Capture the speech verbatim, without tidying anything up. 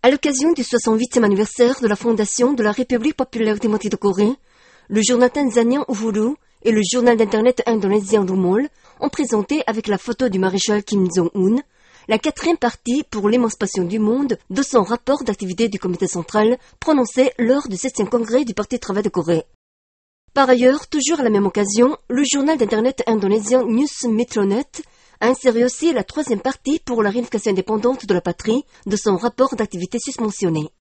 À l'occasion du soixante-huitième anniversaire de la fondation de la République populaire démocratique de Corée, le journal tanzanien Uhuru et le journal d'internet indonésien Rumol ont présenté avec la photo du maréchal Kim Jong-un la quatrième partie pour l'émancipation du monde de son rapport d'activité du comité central prononcé lors du septième congrès du Parti travail de Corée. Par ailleurs, toujours à la même occasion, le journal d'internet indonésien News Metronet a inséré aussi la troisième partie pour la réunification indépendante de la patrie de son rapport d'activité susmentionné.